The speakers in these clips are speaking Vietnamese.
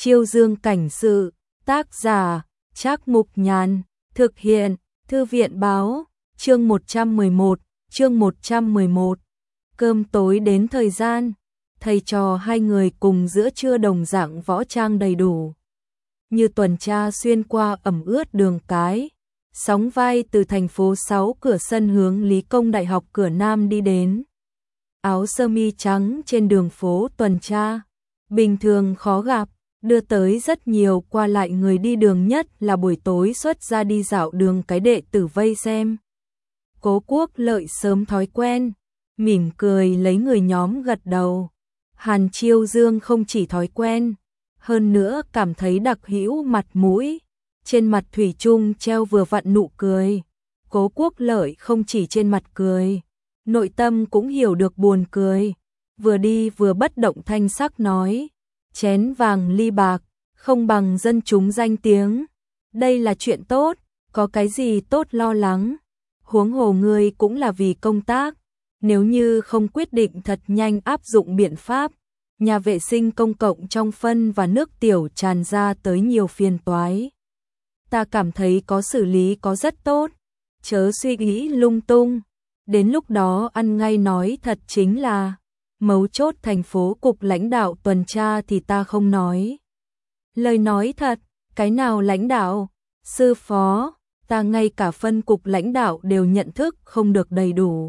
Chiêu Dương cảnh sự, tác giả, Trác Mục Nhàn, thực hiện, Thư viện báo, chương 111. Cơm tối đến thời gian, thầy trò hai người cùng giữa trưa đồng dạng võ trang đầy đủ. Như tuần tra xuyên qua ẩm ướt đường cái, sóng vai từ thành phố 6 cửa sân hướng Lý Công Đại học cửa Nam đi đến. Áo sơ mi trắng trên đường phố tuần tra, bình thường khó gặp, đưa tới rất nhiều qua lại người đi đường, nhất là buổi tối xuất ra đi dạo đường cái đệ tử vây xem. Cố Quốc Lợi sớm thói quen, mỉm cười lấy người nhóm gật đầu. Hàn Chiêu Dương không chỉ thói quen, hơn nữa cảm thấy đặc hữu mặt mũi, trên mặt thủy chung treo vừa vặn nụ cười. Cố Quốc Lợi không chỉ trên mặt cười, nội tâm cũng hiểu được buồn cười, vừa đi vừa bất động thanh sắc nói: chén vàng ly bạc, không bằng dân chúng danh tiếng. Đây là chuyện tốt, có cái gì tốt lo lắng. Huống hồ ngươi cũng là vì công tác, nếu như không quyết định thật nhanh áp dụng biện pháp, nhà vệ sinh công cộng trong phân và nước tiểu tràn ra tới nhiều phiền toái. Ta cảm thấy có xử lý có rất tốt, chớ suy nghĩ lung tung, đến lúc đó ăn ngay nói thật chính là mấu chốt thành phố cục lãnh đạo tuần tra thì ta không nói. Lời nói thật, cái nào lãnh đạo, sư phó, ta ngay cả phân cục lãnh đạo đều nhận thức không được đầy đủ.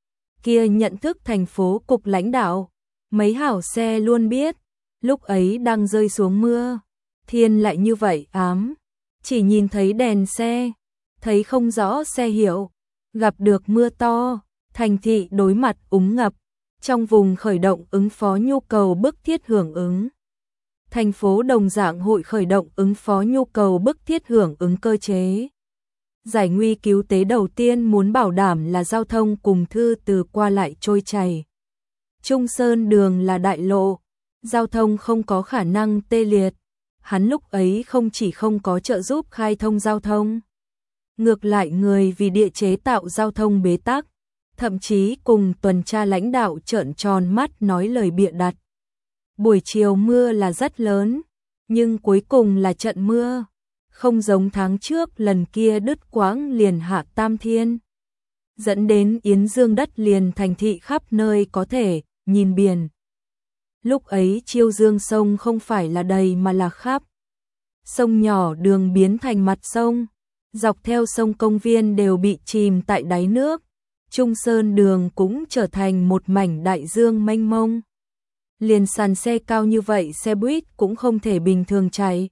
Kia nhận thức thành phố cục lãnh đạo, mấy hảo xe luôn biết, lúc ấy đang rơi xuống mưa, thiên lại như vậy ám, chỉ nhìn thấy đèn xe, thấy không rõ xe hiệu, gặp được mưa to, thành thị đối mặt úng ngập. Trong vùng khởi động ứng phó nhu cầu bức thiết hưởng ứng. Thành phố đồng dạng hội khởi động ứng phó nhu cầu bức thiết hưởng ứng cơ chế. Giải nguy cứu tế đầu tiên muốn bảo đảm là giao thông cùng thư từ qua lại trôi chảy. Trung Sơn đường là đại lộ, giao thông không có khả năng tê liệt. Hắn lúc ấy không chỉ không có trợ giúp khai thông giao thông, ngược lại người vì địa chế tạo giao thông bế tắc, thậm chí cùng tuần tra lãnh đạo trợn tròn mắt nói lời bịa đặt. Buổi chiều mưa là rất lớn, nhưng cuối cùng là trận mưa, không giống tháng trước lần kia đứt quãng liền hạ tam thiên, dẫn đến Yến Dương đất liền thành thị khắp nơi có thể nhìn biển. Lúc ấy Chiêu Dương sông không phải là đầy mà là khắp. Sông nhỏ đường biến thành mặt sông, dọc theo sông công viên đều bị chìm tại đáy nước. Trung Sơn đường cũng trở thành một mảnh đại dương mênh mông. Liền sàn xe cao như vậy xe buýt cũng không thể bình thường chạy.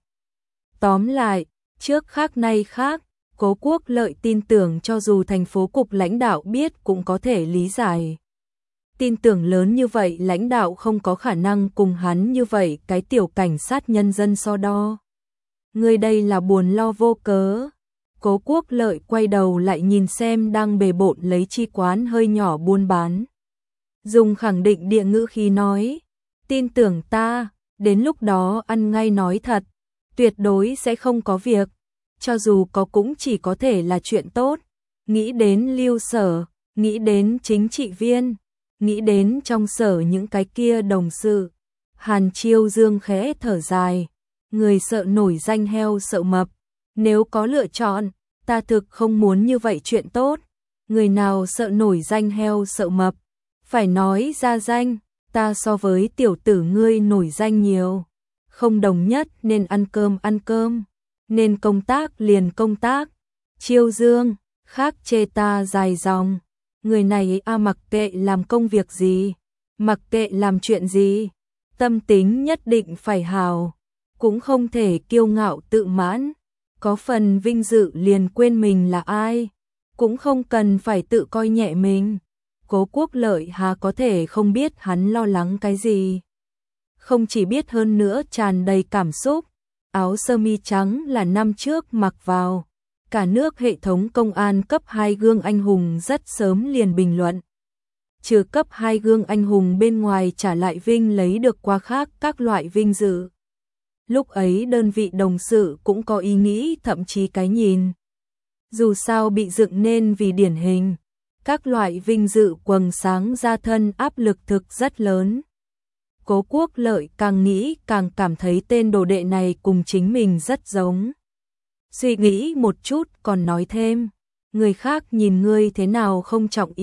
Tóm lại, trước khác nay khác, Cố Quốc Lợi tin tưởng cho dù thành phố cục lãnh đạo biết cũng có thể lý giải. Tin tưởng lớn như vậy lãnh đạo không có khả năng cùng hắn như vậy cái tiểu cảnh sát nhân dân so đo. Người đây là buồn lo vô cớ. Cố Quốc Lợi quay đầu lại nhìn xem đang bề bộn lấy chi quán hơi nhỏ buôn bán. Dùng khẳng định địa ngữ khi nói, tin tưởng ta, đến lúc đó ăn ngay nói thật, tuyệt đối sẽ không có việc, cho dù có cũng chỉ có thể là chuyện tốt. Nghĩ đến Lưu Sở, nghĩ đến chính trị viên, nghĩ đến trong sở những cái kia đồng sự. Hàn Chiêu Dương khẽ thở dài, người sợ nổi danh heo sợ mập. Nếu có lựa chọn, ta thực không muốn như vậy chuyện tốt. Người nào sợ nổi danh heo sợ mập, phải nói ra danh, ta so với tiểu tử ngươi nổi danh nhiều. Không đồng nhất nên ăn cơm, nên công tác liền công tác. Chiêu Dương, khác chê ta dài dòng. Người này mặc kệ làm công việc gì, mặc kệ làm chuyện gì, tâm tính nhất định phải hào, cũng không thể kiêu ngạo tự mãn. Có phần vinh dự liền quên mình là ai, cũng không cần phải tự coi nhẹ mình. Cố Quốc Lợi hà có thể không biết hắn lo lắng cái gì. Không chỉ biết, hơn nữa tràn đầy cảm xúc. Áo sơ mi trắng là năm trước mặc vào. Cả nước hệ thống công an cấp 2 gương anh hùng rất sớm liền bình luận. Trừ cấp 2 gương anh hùng bên ngoài trả lại vinh lấy được qua khác các loại vinh dự. Lúc ấy đơn vị đồng sự cũng có ý nghĩ thậm chí cái nhìn. Dù sao bị dựng nên vì điển hình, các loại vinh dự quầng sáng ra thân áp lực thực rất lớn. Cố Quốc Lợi càng nghĩ càng cảm thấy tên đồ đệ này cùng chính mình rất giống. Suy nghĩ một chút còn nói thêm, người khác nhìn ngươi thế nào không trọng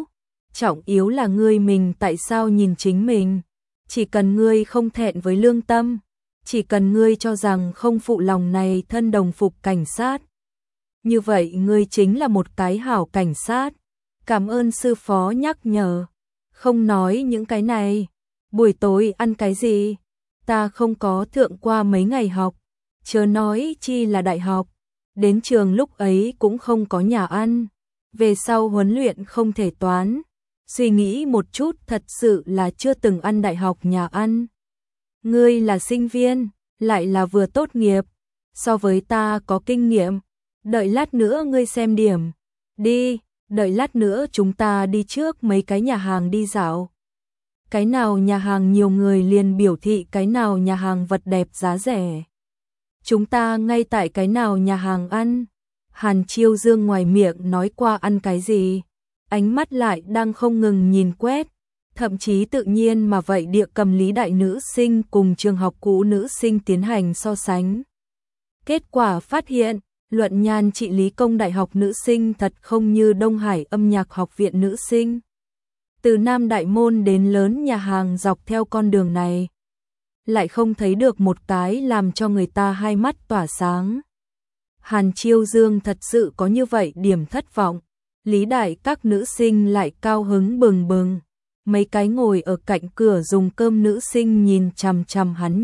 yếu là ngươi mình tại sao nhìn chính mình. Chỉ cần ngươi không thẹn với lương tâm, chỉ cần ngươi cho rằng không phụ lòng này thân đồng phục cảnh sát. Như vậy ngươi chính là một cái hảo cảnh sát. Cảm ơn sư phó nhắc nhở. Không nói những cái này. Buổi tối ăn cái gì? Ta không có thượng qua mấy ngày học. Chớ nói chi là đại học. Đến trường lúc ấy cũng không có nhà ăn. Về sau huấn luyện không thể toán. Suy nghĩ một chút thật sự là chưa từng ăn đại học nhà ăn. Ngươi là sinh viên, lại là vừa tốt nghiệp. So với ta có kinh nghiệm. Đợi lát nữa ngươi xem điểm. Đi, đợi lát nữa chúng ta đi trước mấy cái nhà hàng đi dạo. Cái nào nhà hàng nhiều người liền biểu thị cái nào nhà hàng vật đẹp giá rẻ. Chúng ta ngay tại cái nào nhà hàng ăn. Hàn Chiêu Dương ngoài miệng nói qua ăn cái gì, ánh mắt lại đang không ngừng nhìn quét, thậm chí tự nhiên mà vậy địa cầm lý đại nữ sinh cùng trường học cũ nữ sinh tiến hành so sánh. Kết quả phát hiện, luận nhan trị lý công đại học nữ sinh thật không như Đông Hải âm nhạc học viện nữ sinh. Từ Nam Đại Môn đến lớn nhà hàng dọc theo con đường này, lại không thấy được một cái làm cho người ta hai mắt tỏa sáng. Hàn Chiêu Dương thật sự có như vậy điểm thất vọng. Lý đại các nữ sinh lại cao hứng bừng bừng. Mấy cái ngồi ở cạnh cửa dùng cơm nữ sinh nhìn chằm chằm hắn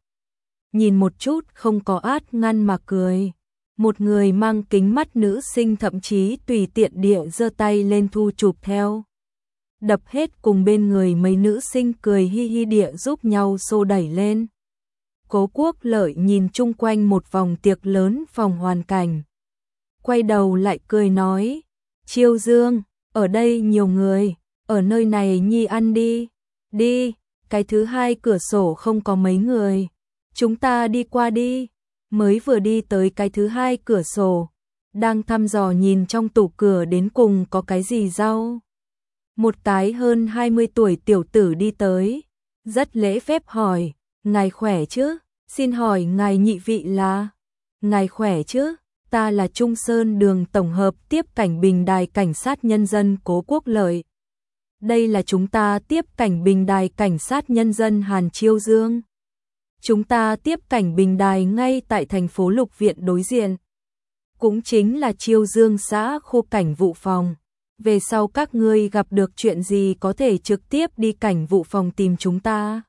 nhìn một chút không có át ngăn mà cười. Một người mang kính mắt nữ sinh thậm chí tùy tiện địa giơ tay lên thu chụp theo. Đập hết cùng bên người mấy nữ sinh cười hi hi địa giúp nhau xô đẩy lên. Cố Quốc Lợi nhìn chung quanh một vòng tiệc lớn phòng hoàn cảnh. Quay đầu lại cười nói, Chiêu Dương, ở đây nhiều người, ở nơi này nhi ăn đi. Đi, cái thứ hai cửa sổ không có mấy người. Chúng ta đi qua đi. Mới vừa đi tới cái thứ hai cửa sổ, đang thăm dò nhìn trong tủ cửa đến cùng có cái gì rau. Một cái hơn 20 tuổi tiểu tử đi tới, rất lễ phép hỏi, ngài khỏe chứ? Xin hỏi ngài nhị vị là? Ngài khỏe chứ? Ta là Trung Sơn Đường tổng hợp tiếp cảnh bình đài cảnh sát nhân dân Cố Quốc Lợi. Đây là chúng ta tiếp cảnh bình đài cảnh sát nhân dân Hàn Chiêu Dương. Chúng ta tiếp cảnh bình đài ngay tại thành phố Lục Viện đối diện. Cũng chính là Chiêu Dương xã khu cảnh vụ phòng. Về sau các ngươi gặp được chuyện gì có thể trực tiếp đi cảnh vụ phòng tìm chúng ta.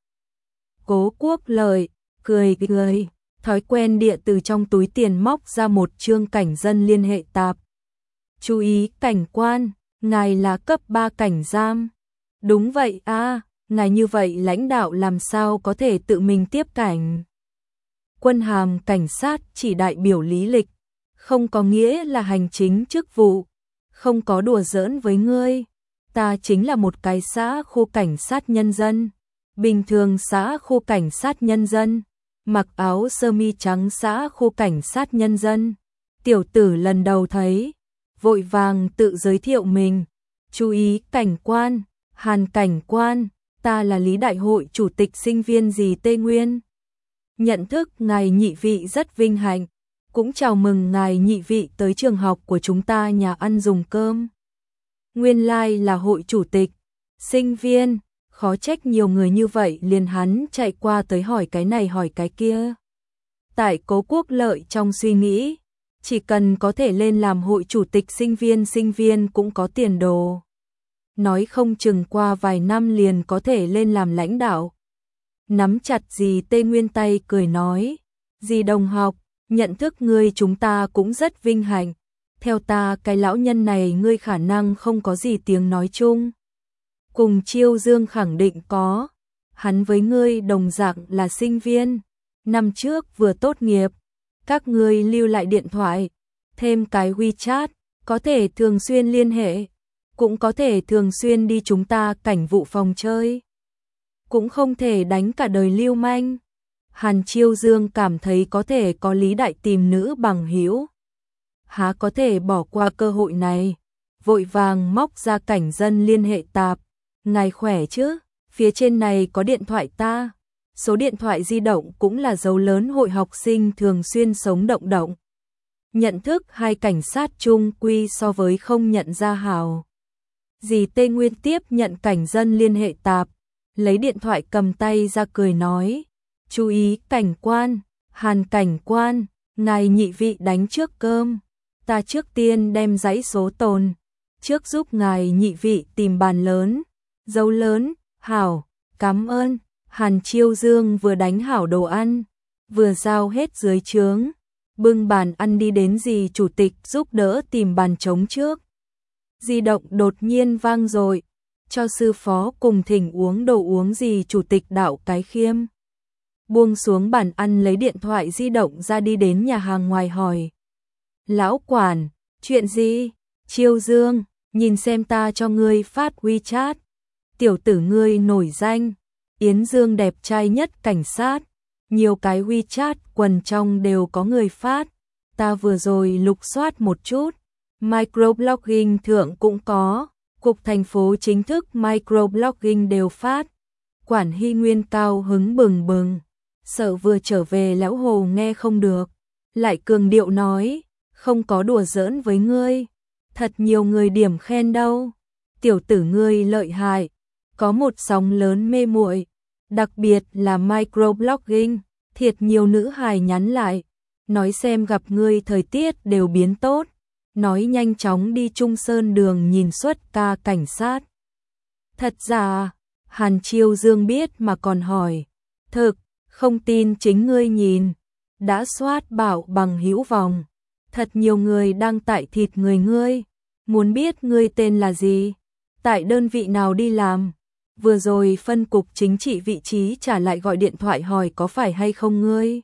Cố Quốc Lợi cười, thói quen địa từ trong túi tiền móc ra một chương cảnh dân liên hệ tạp. Chú ý cảnh quan, ngài là cấp 3 cảnh giam. Đúng vậy a, ngài như vậy lãnh đạo làm sao có thể tự mình tiếp cảnh. Quân hàm cảnh sát chỉ đại biểu lý lịch, không có nghĩa là hành chính chức vụ, không có đùa giỡn với ngươi. Ta chính là một cái xã khu cảnh sát nhân dân, bình thường xã khu cảnh sát nhân dân, mặc áo sơ mi trắng xã khu cảnh sát nhân dân. Tiểu tử lần đầu thấy, vội vàng tự giới thiệu mình, chú ý cảnh quan, Hàn cảnh quan, ta là Lý Đại hội chủ tịch sinh viên gì Tây Nguyên. Nhận thức ngài nhị vị rất vinh hạnh, cũng chào mừng ngài nhị vị tới trường học của chúng ta nhà ăn dùng cơm. Nguyên lai là hội chủ tịch, sinh viên, khó trách nhiều người như vậy liền hắn chạy qua tới hỏi cái này hỏi cái kia. Tại Cố Quốc Lợi trong suy nghĩ, chỉ cần có thể lên làm hội chủ tịch sinh viên cũng có tiền đồ. Nói không chừng qua vài năm liền có thể lên làm lãnh đạo. Nắm chặt dì Tây Nguyên tay cười nói, dì đồng học, nhận thức ngươi chúng ta cũng rất vinh hạnh. Theo ta cái lão nhân này ngươi khả năng không có gì tiếng nói chung. Cùng Chiêu Dương khẳng định có, hắn với ngươi đồng dạng là sinh viên, năm trước vừa tốt nghiệp, các ngươi lưu lại điện thoại, thêm cái WeChat, có thể thường xuyên liên hệ, cũng có thể thường xuyên đi chúng ta cảnh vụ phòng chơi, cũng không thể đánh cả đời lưu manh. Hàn Chiêu Dương cảm thấy có thể có Lý Đại tìm nữ bằng hữu, há có thể bỏ qua cơ hội này, vội vàng móc ra cảnh dân liên hệ tạp. Ngài khỏe chứ? phía trên này có điện thoại ta. Số điện thoại di động cũng là dấu lớn hội học sinh thường xuyên sống động động. Nhận thức hai cảnh sát chung quy so với không nhận ra hào. Dì Tê Nguyên tiếp nhận cảnh dân liên hệ tạp, lấy điện thoại cầm tay ra cười nói, chú ý cảnh quan, Hàn cảnh quan, ngài nhị vị đánh trước cơm, ta trước tiên đem dãy số tồn, trước giúp ngài nhị vị tìm bàn lớn, dấu lớn, hảo, cảm ơn. Hàn Chiêu Dương vừa đánh hảo đồ ăn, vừa giao hết dưới trướng, bưng bàn ăn đi đến dì chủ tịch giúp đỡ tìm bàn trống trước. Di động đột nhiên vang rồi, cho sư phó cùng thỉnh uống đồ uống dì chủ tịch Đạo Cái Khiêm. Buông xuống bàn ăn lấy điện thoại di động ra đi đến nhà hàng ngoài hỏi. Lão quản, chuyện gì? Chiêu Dương, nhìn xem ta cho ngươi phát WeChat. Tiểu tử ngươi nổi danh, Yến Dương đẹp trai nhất cảnh sát, nhiều cái WeChat quần trong đều có người phát. Ta vừa rồi lục soát một chút, microblogging thượng cũng có, cục thành phố chính thức microblogging đều phát. Quản Hy Nguyên cao hứng bừng bừng, sợ vừa trở về lão hồ nghe không được, lại cường điệu nói, không có đùa giỡn với ngươi, thật nhiều người điểm khen đâu, tiểu tử ngươi lợi hại, có một sóng lớn mê muội, đặc biệt là microblogging, thiệt nhiều nữ hài nhắn lại, nói xem gặp ngươi thời tiết đều biến tốt, nói nhanh chóng đi Trung Sơn đường nhìn xuất ca cảnh sát. Thật giả, Hàn Chiêu Dương biết mà còn hỏi, thực, không tin chính ngươi nhìn, đã soát bảo bằng hữu vòng, thật nhiều người đang tại thịt người ngươi, muốn biết ngươi tên là gì, tại đơn vị nào đi làm. Vừa rồi phân cục chính trị vị trí trả lại gọi điện thoại hỏi có phải hay không ngươi.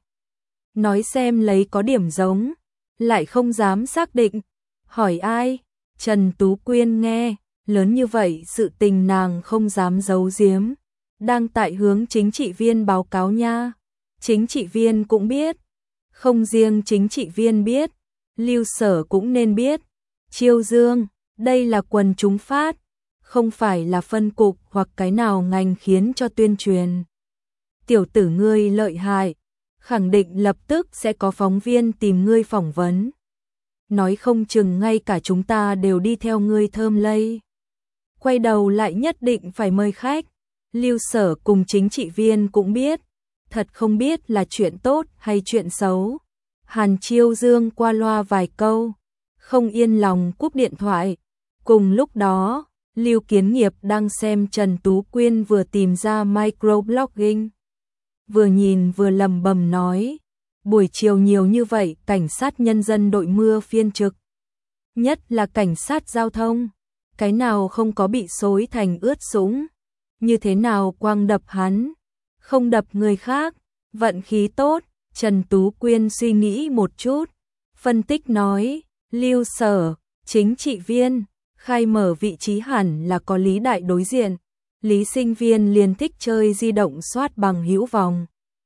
Nói xem lấy có điểm giống, lại không dám xác định. Hỏi ai? Trần Tú Quyên nghe, lớn như vậy sự tình nàng không dám giấu giếm. Đang tại hướng chính trị viên báo cáo nha. Chính trị viên cũng biết. Không riêng chính trị viên biết, Lưu Sở cũng nên biết. Chiêu Dương, đây là quần chúng phát. Không phải là phân cục hoặc cái nào ngành khiến cho tuyên truyền. Tiểu tử ngươi lợi hại, khẳng định lập tức sẽ có phóng viên tìm ngươi phỏng vấn. Nói không chừng ngay cả chúng ta đều đi theo ngươi thơm lây. Quay đầu lại nhất định phải mời khách. Lưu Sở cùng chính trị viên cũng biết, thật không biết là chuyện tốt hay chuyện xấu. Hàn Chiêu Dương qua loa vài câu, không yên lòng cúp điện thoại. Cùng lúc đó, Lưu Kiến Nghiệp đang xem Trần Tú Quyên vừa tìm ra microblogging. Vừa nhìn vừa lầm bầm nói, buổi chiều nhiều như vậy cảnh sát nhân dân đội mưa phiên trực. Nhất là cảnh sát giao thông, cái nào không có bị xối thành ướt sũng. Như thế nào quang đập hắn, không đập người khác, vận khí tốt. Trần Tú Quyên suy nghĩ một chút, phân tích nói, Lưu Sở, chính trị viên, khai mở vị trí hẳn là có Lý Đại đối diện. Lý sinh viên liền thích chơi di động soát bằng hữu vòng.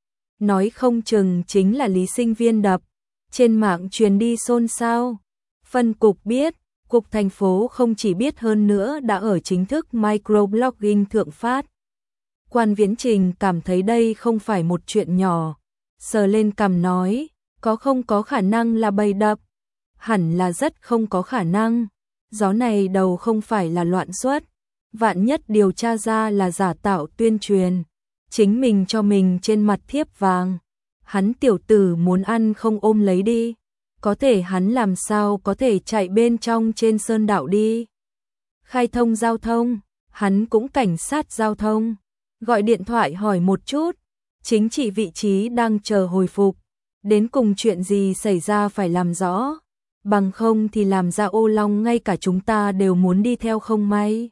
Nói không chừng chính là Lý sinh viên đập. Trên mạng truyền đi xôn xao. Phân cục biết, cục thành phố không chỉ biết hơn nữa đã ở chính thức microblogging thượng phát. Quan Viễn Trình cảm thấy đây không phải một chuyện nhỏ. Sờ lên cằm nói, không có khả năng là bày đập. Hẳn là rất không có khả năng. Gió này đầu không phải là loạn suất, vạn nhất điều tra ra là giả tạo tuyên truyền, chính mình cho mình trên mặt thiếp vàng, hắn tiểu tử muốn ăn không ôm lấy đi, có thể hắn làm sao có thể chạy bên trong trên sơn đạo đi. Khai thông giao thông, hắn cũng cảnh sát giao thông, gọi điện thoại hỏi một chút, chính trị vị trí đang chờ hồi phục, đến cùng chuyện gì xảy ra phải làm rõ. Bằng không thì làm ra ô long ngay cả chúng ta đều muốn đi theo không may.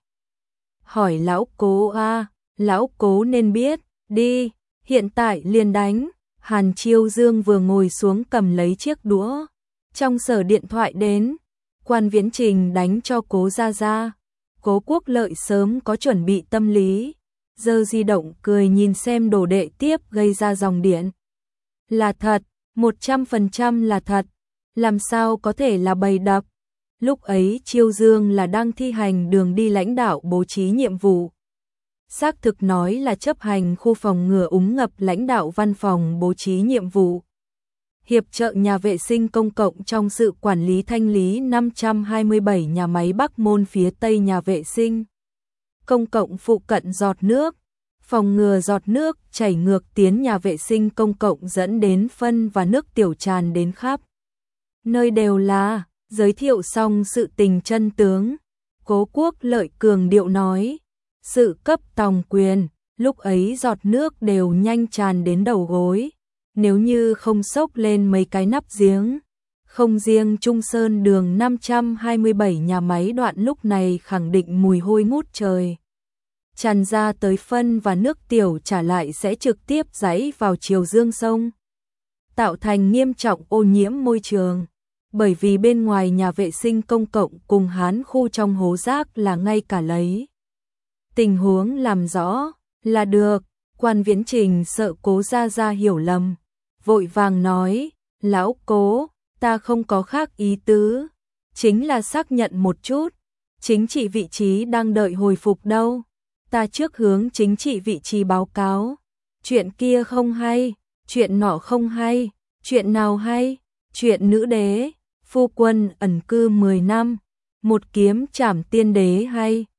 Hỏi lão cố a, lão cố nên biết, đi, hiện tại liền đánh. Hàn Chiêu Dương vừa ngồi xuống cầm lấy chiếc đũa. Trong sở điện thoại đến, Quan Viễn Trình đánh cho Cố Gia Gia. Cố Quốc Lợi sớm có chuẩn bị tâm lý, giơ di động cười nhìn xem đồ đệ tiếp gây ra dòng điện. Là thật, 100% là thật. Làm sao có thể là bày đập? Lúc ấy Chiêu Dương là đang thi hành đường đi lãnh đạo bố trí nhiệm vụ. Xác thực nói là chấp hành khu phòng ngừa úng ngập, lãnh đạo văn phòng bố trí nhiệm vụ hiệp trợ nhà vệ sinh công cộng trong sự quản lý thanh lý 527 nhà máy Bắc Môn phía Tây nhà vệ sinh công cộng phụ cận giọt nước, phòng ngừa giọt nước chảy ngược tiến nhà vệ sinh công cộng dẫn đến phân và nước tiểu tràn đến khắp nơi đều là. Giới thiệu xong sự tình chân tướng, Cố Quốc Lợi cường điệu nói, sự cấp tòng quyền, lúc ấy giọt nước đều nhanh tràn đến đầu gối, nếu như không xốc lên mấy cái nắp giếng, không riêng Trung Sơn đường 527 nhà máy đoạn lúc này khẳng định mùi hôi ngút trời. Tràn ra tới phân và nước tiểu trả lại sẽ trực tiếp rãy vào chiều dương sông, tạo thành nghiêm trọng ô nhiễm môi trường. Bởi vì bên ngoài nhà vệ sinh công cộng cùng hán khu trong hố rác là ngay cả lấy tình huống làm rõ là được. Quan Viễn Trình sợ Cố Gia Gia hiểu lầm, vội vàng nói, lão Cố, ta không có khác ý tứ, chính là xác nhận một chút, chính trị vị trí đang đợi hồi phục đâu, ta trước hướng chính trị vị trí báo cáo, chuyện kia không hay, chuyện nọ không hay, chuyện nào hay, chuyện nữ đế, phu quân ẩn cư 10 năm, một kiếm trảm tiên đế hay.